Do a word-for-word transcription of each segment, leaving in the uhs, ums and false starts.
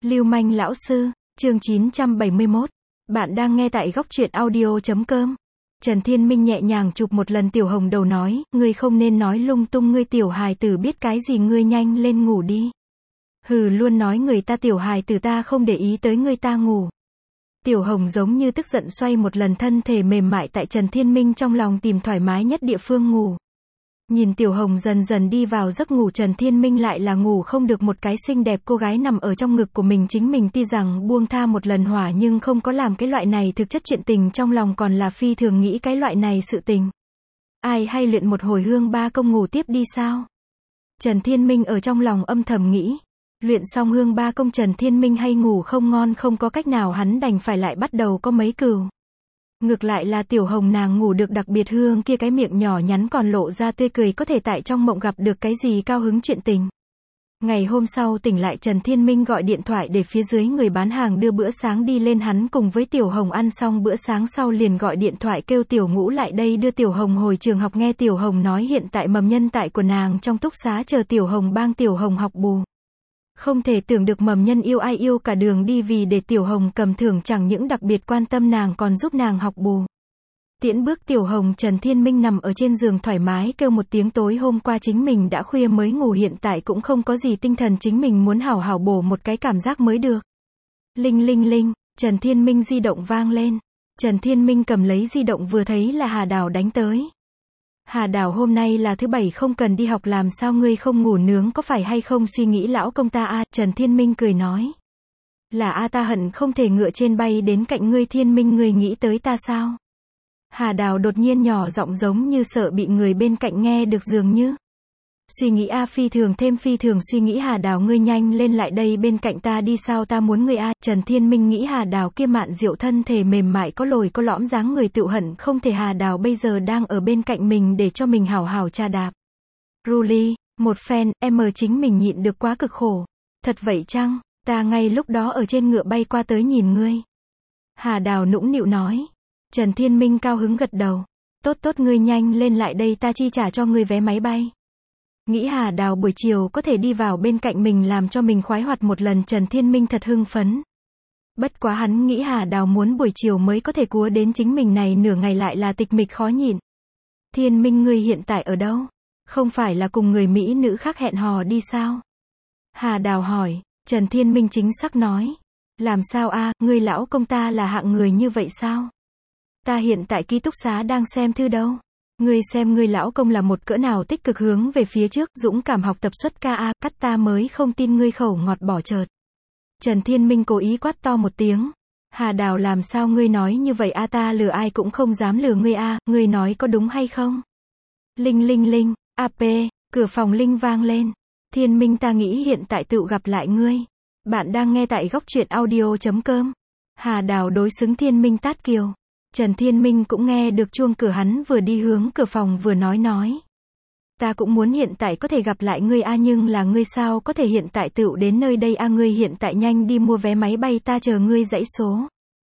Lưu manh lão sư, chương chín trăm bảy mươi mốt. Bạn đang nghe tại góc truyện audio chấm com. Trần Thiên Minh nhẹ nhàng chụp một lần Tiểu Hồng đầu nói, ngươi không nên nói lung tung, ngươi tiểu hài tử biết cái gì, ngươi nhanh lên ngủ đi. Hừ, luôn nói người ta tiểu hài tử, ta không để ý tới ngươi, ta ngủ. Tiểu Hồng giống như tức giận xoay một lần thân thể mềm mại tại Trần Thiên Minh trong lòng, tìm thoải mái nhất địa phương ngủ. Nhìn Tiểu Hồng dần dần đi vào giấc ngủ, Trần Thiên Minh lại là ngủ không được, một cái xinh đẹp cô gái nằm ở trong ngực của mình. Chính mình tuy rằng buông tha một lần hỏa nhưng không có làm cái loại này thực chất chuyện tình, trong lòng còn là phi thường nghĩ cái loại này sự tình. Ai hay luyện một hồi hương ba công ngủ tiếp đi sao? Trần Thiên Minh ở trong lòng âm thầm nghĩ. Luyện xong hương ba công Trần Thiên Minh hay ngủ không ngon, không có cách nào hắn đành phải lại bắt đầu có mấy cừu. Ngược lại là Tiểu Hồng nàng ngủ được đặc biệt hương, kia cái miệng nhỏ nhắn còn lộ ra tươi cười, có thể tại trong mộng gặp được cái gì cao hứng chuyện tình. Ngày hôm sau tỉnh lại, Trần Thiên Minh gọi điện thoại để phía dưới người bán hàng đưa bữa sáng đi lên, hắn cùng với Tiểu Hồng ăn xong bữa sáng sau liền gọi điện thoại kêu Tiểu Ngũ lại đây đưa Tiểu Hồng hồi trường học. Nghe Tiểu Hồng nói hiện tại mầm nhân tại của nàng trong túc xá chờ Tiểu Hồng bang Tiểu Hồng học bù. Không thể tưởng được mầm nhân yêu ai yêu cả đường đi vì để Tiểu Hồng cầm thưởng, chẳng những đặc biệt quan tâm nàng còn giúp nàng học bù. Tiễn bước Tiểu Hồng, Trần Thiên Minh nằm ở trên giường thoải mái kêu một tiếng, tối hôm qua chính mình đã khuya mới ngủ, hiện tại cũng không có gì tinh thần, chính mình muốn hảo hảo bổ một cái cảm giác mới được. Linh linh linh, Trần Thiên Minh di động vang lên. Trần Thiên Minh cầm lấy di động vừa thấy là Hà Đào đánh tới. Hà Đào, hôm nay là thứ bảy không cần đi học, làm sao ngươi không ngủ nướng, có phải hay không suy nghĩ lão công ta a? Trần Thiên Minh cười nói. Là a, ta hận không thể ngựa trên bay đến cạnh ngươi. Thiên Minh, ngươi nghĩ tới ta sao? Hà Đào đột nhiên nhỏ giọng giống như sợ bị người bên cạnh nghe được dường như. Suy nghĩ a, phi thường thêm phi thường suy nghĩ. Hà Đào, ngươi nhanh lên lại đây bên cạnh ta đi, sao ta muốn ngươi a? Trần Thiên Minh nghĩ Hà Đào kia mạn diệu thân thể mềm mại có lồi có lõm dáng người, tự hận không thể Hà Đào bây giờ đang ở bên cạnh mình để cho mình hảo hảo tra đạp. Ruli, một phen, em mờ chính mình nhịn được quá cực khổ. Thật vậy chăng? Ta ngay lúc đó ở trên ngựa bay qua tới nhìn ngươi. Hà Đào nũng nịu nói. Trần Thiên Minh cao hứng gật đầu. Tốt tốt, ngươi nhanh lên lại đây, ta chi trả cho ngươi vé máy bay. Nghĩ Hà Đào buổi chiều có thể đi vào bên cạnh mình làm cho mình khoái hoạt một lần, Trần Thiên Minh thật hưng phấn. Bất quá hắn nghĩ Hà Đào muốn buổi chiều mới có thể cúa đến chính mình này, nửa ngày lại là tịch mịch khó nhịn. Thiên Minh, ngươi hiện tại ở đâu? Không phải là cùng người mỹ nữ khác hẹn hò đi sao? Hà Đào hỏi. Trần Thiên Minh chính xác nói. Làm sao a, ngươi lão công ta là hạng người như vậy sao? Ta hiện tại ký túc xá đang xem thư đâu. Ngươi xem ngươi lão công là một cỡ nào tích cực, hướng về phía trước, dũng cảm học tập xuất ca a, cắt ta mới không tin ngươi khẩu ngọt bỏ chợt. Trần Thiên Minh cố ý quát to một tiếng. Hà Đào, làm sao ngươi nói như vậy a, ta lừa ai cũng không dám lừa ngươi a, ngươi nói có đúng hay không? Linh linh linh, ap, cửa phòng linh vang lên. Thiên Minh, ta nghĩ hiện tại tự gặp lại ngươi. Bạn đang nghe tại góc truyện audio chấm com. Hà Đào đối xứng Thiên Minh tát kiều. Trần Thiên Minh cũng nghe được chuông cửa, hắn vừa đi hướng cửa phòng vừa nói nói. Ta cũng muốn hiện tại có thể gặp lại ngươi a, nhưng là ngươi sao có thể hiện tại tựu đến nơi đây a, ngươi hiện tại nhanh đi mua vé máy bay, ta chờ ngươi dãy số.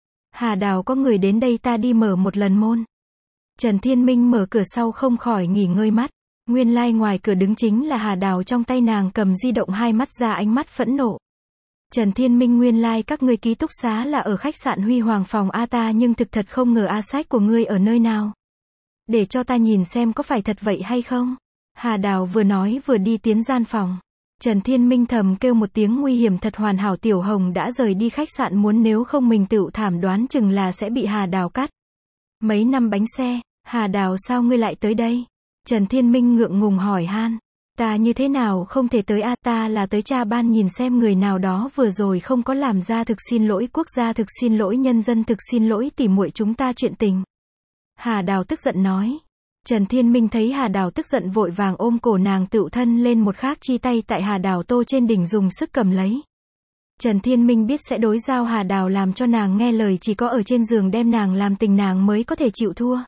Hà Đào, có người đến đây, ta đi mở một lần môn. Trần Thiên Minh mở cửa sau không khỏi nghỉ ngơi mắt. Nguyên lai like ngoài cửa đứng chính là Hà Đào, trong tay nàng cầm di động, hai mắt ra ánh mắt phẫn nộ. Trần Thiên Minh, nguyên lai like các ngươi ký túc xá là ở khách sạn Huy Hoàng phòng a, ta nhưng thực thật không ngờ a, sách của ngươi ở nơi nào? Để cho ta nhìn xem có phải thật vậy hay không? Hà Đào vừa nói vừa đi tiến gian phòng. Trần Thiên Minh thầm kêu một tiếng nguy hiểm thật, hoàn hảo Tiểu Hồng đã rời đi khách sạn, muốn nếu không mình tựu thảm, đoán chừng là sẽ bị Hà Đào cắt mấy năm bánh xe. Hà Đào, sao ngươi lại tới đây? Trần Thiên Minh ngượng ngùng hỏi han. Ta như thế nào không thể tới a, ta là tới tra ban nhìn xem người nào đó vừa rồi không có làm ra thực xin lỗi quốc gia, thực xin lỗi nhân dân, thực xin lỗi tỉ muội chúng ta chuyện tình. Hà Đào tức giận nói. Trần Thiên Minh thấy Hà Đào tức giận vội vàng ôm cổ nàng tựu thân lên, một khác chi tay tại Hà Đào tô trên đỉnh dùng sức cầm lấy. Trần Thiên Minh biết sẽ đối giao Hà Đào làm cho nàng nghe lời, chỉ có ở trên giường đem nàng làm tình nàng mới có thể chịu thua.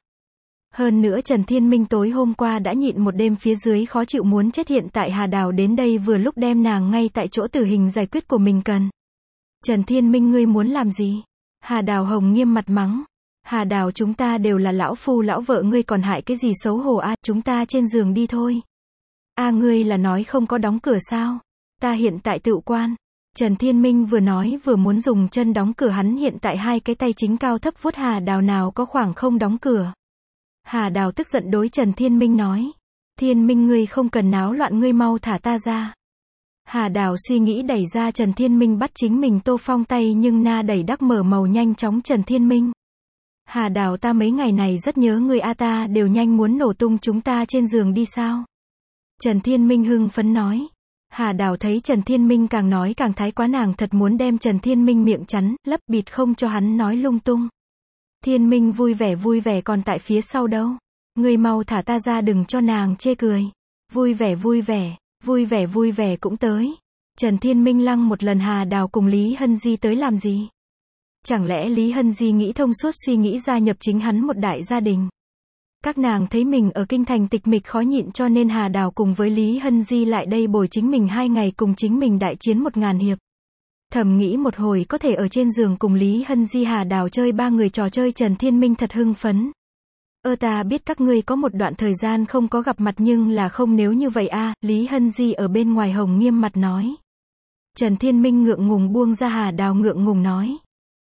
Hơn nữa Trần Thiên Minh tối hôm qua đã nhịn một đêm phía dưới khó chịu muốn chết, hiện tại Hà Đào đến đây vừa lúc đem nàng ngay tại chỗ tử hình giải quyết của mình cần. Trần Thiên Minh, ngươi muốn làm gì? Hà Đào hồng nghiêm mặt mắng. Hà Đào, chúng ta đều là lão phu lão vợ, ngươi còn hại cái gì xấu hổ a, chúng ta trên giường đi thôi. A, ngươi là nói không có đóng cửa sao? Ta hiện tại tự quan. Trần Thiên Minh vừa nói vừa muốn dùng chân đóng cửa, hắn hiện tại hai cái tay chính cao thấp vuốt Hà Đào, nào có khoảng không đóng cửa. Hà Đào tức giận đối Trần Thiên Minh nói. Thiên Minh, ngươi không cần náo loạn, ngươi mau thả ta ra. Hà Đào suy nghĩ đẩy ra Trần Thiên Minh, bắt chính mình Tô Phong tay, nhưng na đẩy đắc mở màu nhanh chóng Trần Thiên Minh. Hà Đào, ta mấy ngày này rất nhớ ngươi a, ta đều nhanh muốn nổ tung chúng ta trên giường đi sao? Trần Thiên Minh hưng phấn nói. Hà Đào thấy Trần Thiên Minh càng nói càng thái quá, nàng thật muốn đem Trần Thiên Minh miệng chắn, lấp bịt không cho hắn nói lung tung. Thiên Minh vui vẻ vui vẻ còn tại phía sau đâu. Ngươi mau thả ta ra, đừng cho nàng chê cười. Vui vẻ vui vẻ, vui vẻ vui vẻ cũng tới. Trần Thiên Minh lăng một lần Hà Đào cùng Lý Hân Di tới làm gì? Chẳng lẽ Lý Hân Di nghĩ thông suốt, suy nghĩ gia nhập chính hắn một đại gia đình? Các nàng thấy mình ở kinh thành tịch mịch khó nhịn, cho nên Hà Đào cùng với Lý Hân Di lại đây bồi chính mình hai ngày, cùng chính mình đại chiến một ngàn hiệp. Thầm nghĩ một hồi có thể ở trên giường cùng Lý Hân Di Hà Đào chơi ba người trò chơi, Trần Thiên Minh thật hưng phấn. Ơ ta biết các ngươi có một đoạn thời gian không có gặp mặt, nhưng là không nếu như vậy a, Lý Hân Di ở bên ngoài hồng nghiêm mặt nói. Trần Thiên Minh ngượng ngùng buông ra Hà Đào, ngượng ngùng nói.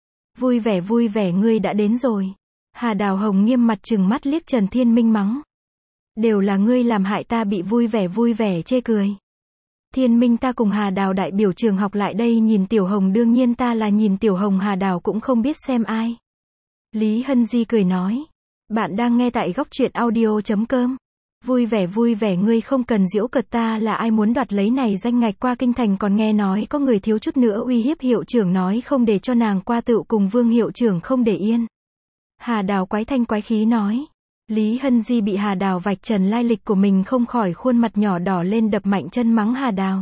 Vui vẻ vui vẻ, ngươi đã đến rồi. Hà Đào hồng nghiêm mặt trừng mắt liếc Trần Thiên Minh mắng. Đều là ngươi làm hại ta bị vui vẻ vui vẻ chê cười. Thiên Minh, ta cùng Hà Đào đại biểu trường học lại đây nhìn Tiểu Hồng, đương nhiên ta là nhìn Tiểu Hồng, Hà Đào cũng không biết xem ai. Lý Hân Di cười nói. Bạn đang nghe tại góc truyện audio chấm com. Vui vẻ vui vẻ, ngươi không cần giễu cợt ta là ai, muốn đoạt lấy này danh ngạch qua kinh thành, còn nghe nói có người thiếu chút nữa uy hiếp hiệu trưởng, nói không để cho nàng qua, tựu cùng Vương hiệu trưởng không để yên. Hà Đào quái thanh quái khí nói. Lý Hân Di bị Hà Đào vạch trần lai lịch của mình, không khỏi khuôn mặt nhỏ đỏ lên, đập mạnh chân mắng Hà Đào.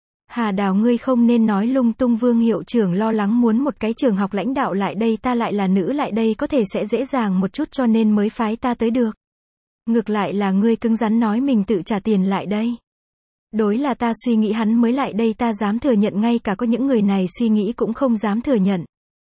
Hà Đào, ngươi không nên nói lung tung, Vương hiệu trưởng lo lắng muốn một cái trường học lãnh đạo lại đây, ta lại là nữ lại đây có thể sẽ dễ dàng một chút cho nên mới phái ta tới được. Ngược lại là ngươi cứng rắn nói mình tự trả tiền lại đây. Đối là ta suy nghĩ hắn mới lại đây, ta dám thừa nhận, ngay cả có những người này suy nghĩ cũng không dám thừa nhận.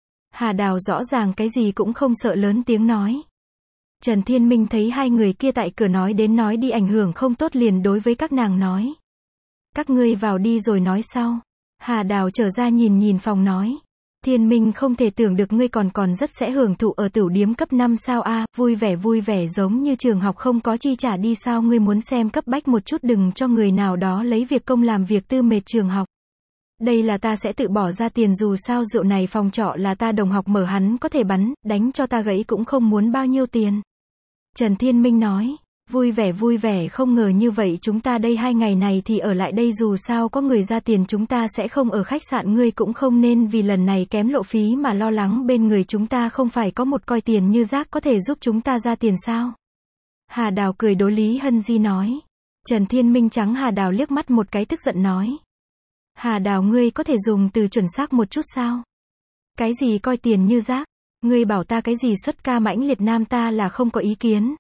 Hà Đào rõ ràng cái gì cũng không sợ, lớn tiếng nói. Trần Thiên Minh thấy hai người kia tại cửa nói đến nói đi ảnh hưởng không tốt, liền đối với các nàng nói. Các ngươi vào đi rồi nói sau. Hà Đào trở ra nhìn nhìn phòng nói. Thiên Minh, không thể tưởng được ngươi còn còn rất sẽ hưởng thụ ở tửu điếm cấp năm sao a, vui vẻ vui vẻ giống như trường học không có chi trả đi sao, ngươi muốn xem cấp bách một chút, đừng cho người nào đó lấy việc công làm việc tư mệt trường học. Đây là ta sẽ tự bỏ ra tiền, dù sao rượu này phòng trọ là ta đồng học mở, hắn có thể bắn, đánh cho ta gãy cũng không muốn bao nhiêu tiền. Trần Thiên Minh nói. Vui vẻ vui vẻ, không ngờ như vậy chúng ta đây hai ngày này thì ở lại đây, dù sao có người ra tiền chúng ta sẽ không ở khách sạn, ngươi cũng không nên vì lần này kém lộ phí mà lo lắng, bên người chúng ta không phải có một coi tiền như rác có thể giúp chúng ta ra tiền sao? Hà Đào cười đối Lý Hân Di nói. Trần Thiên Minh trắng Hà Đào liếc mắt một cái, tức giận nói. Hà Đào, ngươi có thể dùng từ chuẩn xác một chút sao? Cái gì coi tiền như rác? Ngươi bảo ta cái gì xuất ca mãnh liệt nam, ta là không có ý kiến.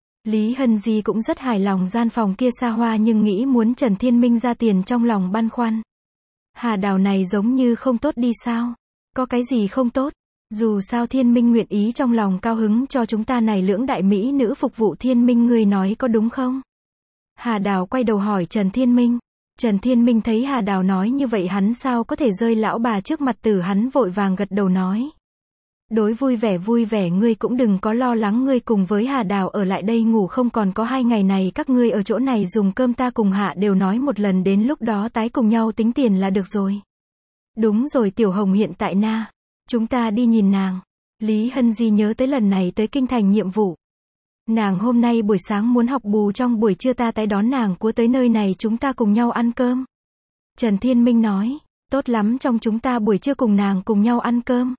Lý Hân Di cũng rất hài lòng gian phòng kia xa hoa, nhưng nghĩ muốn Trần Thiên Minh ra tiền trong lòng băn khoăn. Hà Đào này giống như không tốt đi sao? Có cái gì không tốt? Dù sao Thiên Minh nguyện ý trong lòng cao hứng cho chúng ta này lưỡng đại mỹ nữ phục vụ, Thiên Minh ngươi nói có đúng không? Hà Đào quay đầu hỏi Trần Thiên Minh. Trần Thiên Minh thấy Hà Đào nói như vậy hắn sao có thể rơi lão bà trước mặt tử, hắn vội vàng gật đầu nói. Đối, vui vẻ vui vẻ, ngươi cũng đừng có lo lắng, ngươi cùng với Hà Đào ở lại đây ngủ không, còn có hai ngày này các ngươi ở chỗ này dùng cơm, ta cùng Hạ đều nói một lần, đến lúc đó tái cùng nhau tính tiền là được rồi. Đúng rồi, Tiểu Hồng hiện tại na. Chúng ta đi nhìn nàng. Lý Hân Di nhớ tới lần này tới kinh thành nhiệm vụ. Nàng hôm nay buổi sáng muốn học bù, trong buổi trưa ta tái đón nàng cua tới nơi này, chúng ta cùng nhau ăn cơm. Trần Thiên Minh nói. Tốt lắm, trong chúng ta buổi trưa cùng nàng cùng nhau ăn cơm.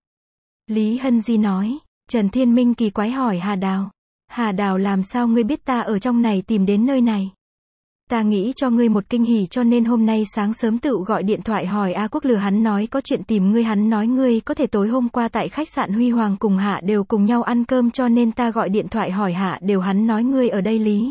Lý Hân Di nói. Trần Thiên Minh kỳ quái hỏi Hà Đào. Hà Đào, làm sao ngươi biết ta ở trong này tìm đến nơi này? Ta nghĩ cho ngươi một kinh hỉ cho nên hôm nay sáng sớm tự gọi điện thoại hỏi A Quốc, lừa hắn nói có chuyện tìm ngươi, hắn nói ngươi có thể tối hôm qua tại khách sạn Huy Hoàng cùng Hạ đều cùng nhau ăn cơm, cho nên ta gọi điện thoại hỏi Hạ đều, hắn nói ngươi ở đây. Lý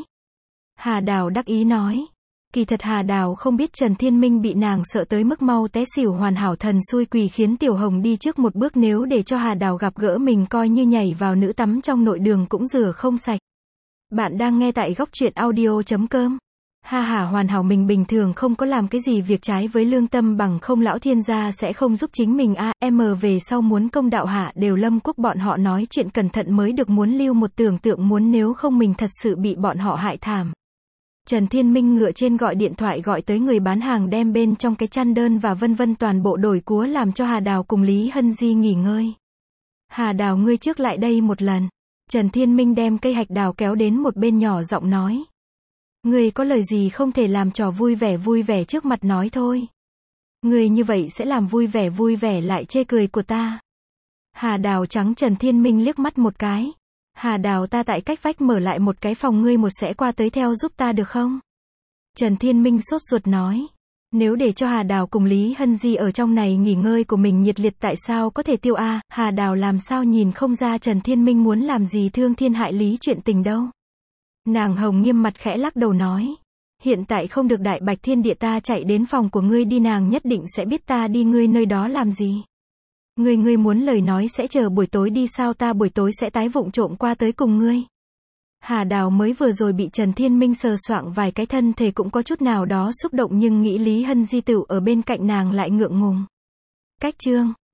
Hà Đào đắc ý nói. Kỳ thật Hà Đào không biết Trần Thiên Minh bị nàng sợ tới mức mau té xỉu, hoàn hảo thần xui quỷ khiến Tiểu Hồng đi trước một bước, nếu để cho Hà Đào gặp gỡ mình coi như nhảy vào nữ tắm trong nội đường cũng rửa không sạch. Bạn đang nghe tại góc truyện audio chấm com. Ha ha, hoàn hảo, mình bình thường không có làm cái gì việc trái với lương tâm, bằng không lão thiên gia sẽ không giúp chính mình a. Em về sau muốn công đạo hạ đều Lâm Quốc bọn họ nói chuyện cẩn thận mới được, muốn lưu một tưởng tượng muốn, nếu không mình thật sự bị bọn họ hại thảm. Trần Thiên Minh ngựa trên gọi điện thoại gọi tới người bán hàng, đem bên trong cái chăn đơn và vân vân toàn bộ đổi cúa làm cho Hà Đào cùng Lý Hân Di nghỉ ngơi. Hà Đào, ngươi trước lại đây một lần. Trần Thiên Minh đem cây hạch đào kéo đến một bên, nhỏ giọng nói. Ngươi có lời gì không thể làm trò vui vẻ vui vẻ trước mặt nói thôi. Ngươi như vậy sẽ làm vui vẻ vui vẻ lại chê cười của ta. Hà Đào trắng Trần Thiên Minh liếc mắt một cái. Hà Đào, ta tại cách vách mở lại một cái phòng, ngươi một sẽ qua tới theo giúp ta được không? Trần Thiên Minh sốt ruột nói. Nếu để cho Hà Đào cùng Lý Hân Di ở trong này nghỉ ngơi của mình nhiệt liệt tại sao có thể tiêu a? Hà Đào làm sao nhìn không ra Trần Thiên Minh muốn làm gì thương thiên hại lý chuyện tình đâu. Nàng hồng nghiêm mặt khẽ lắc đầu nói. Hiện tại không được, đại bạch thiên địa, ta chạy đến phòng của ngươi đi, nàng nhất định sẽ biết ta đi ngươi nơi đó làm gì. Ngươi ngươi muốn lời nói sẽ chờ buổi tối đi sao, ta buổi tối sẽ tái vụng trộm qua tới cùng ngươi. Hà Đào mới vừa rồi bị Trần Thiên Minh sờ soạng vài cái, thân thể cũng có chút nào đó xúc động, nhưng nghĩ Lý Hân Di Tựu ở bên cạnh nàng lại ngượng ngùng. Cách chương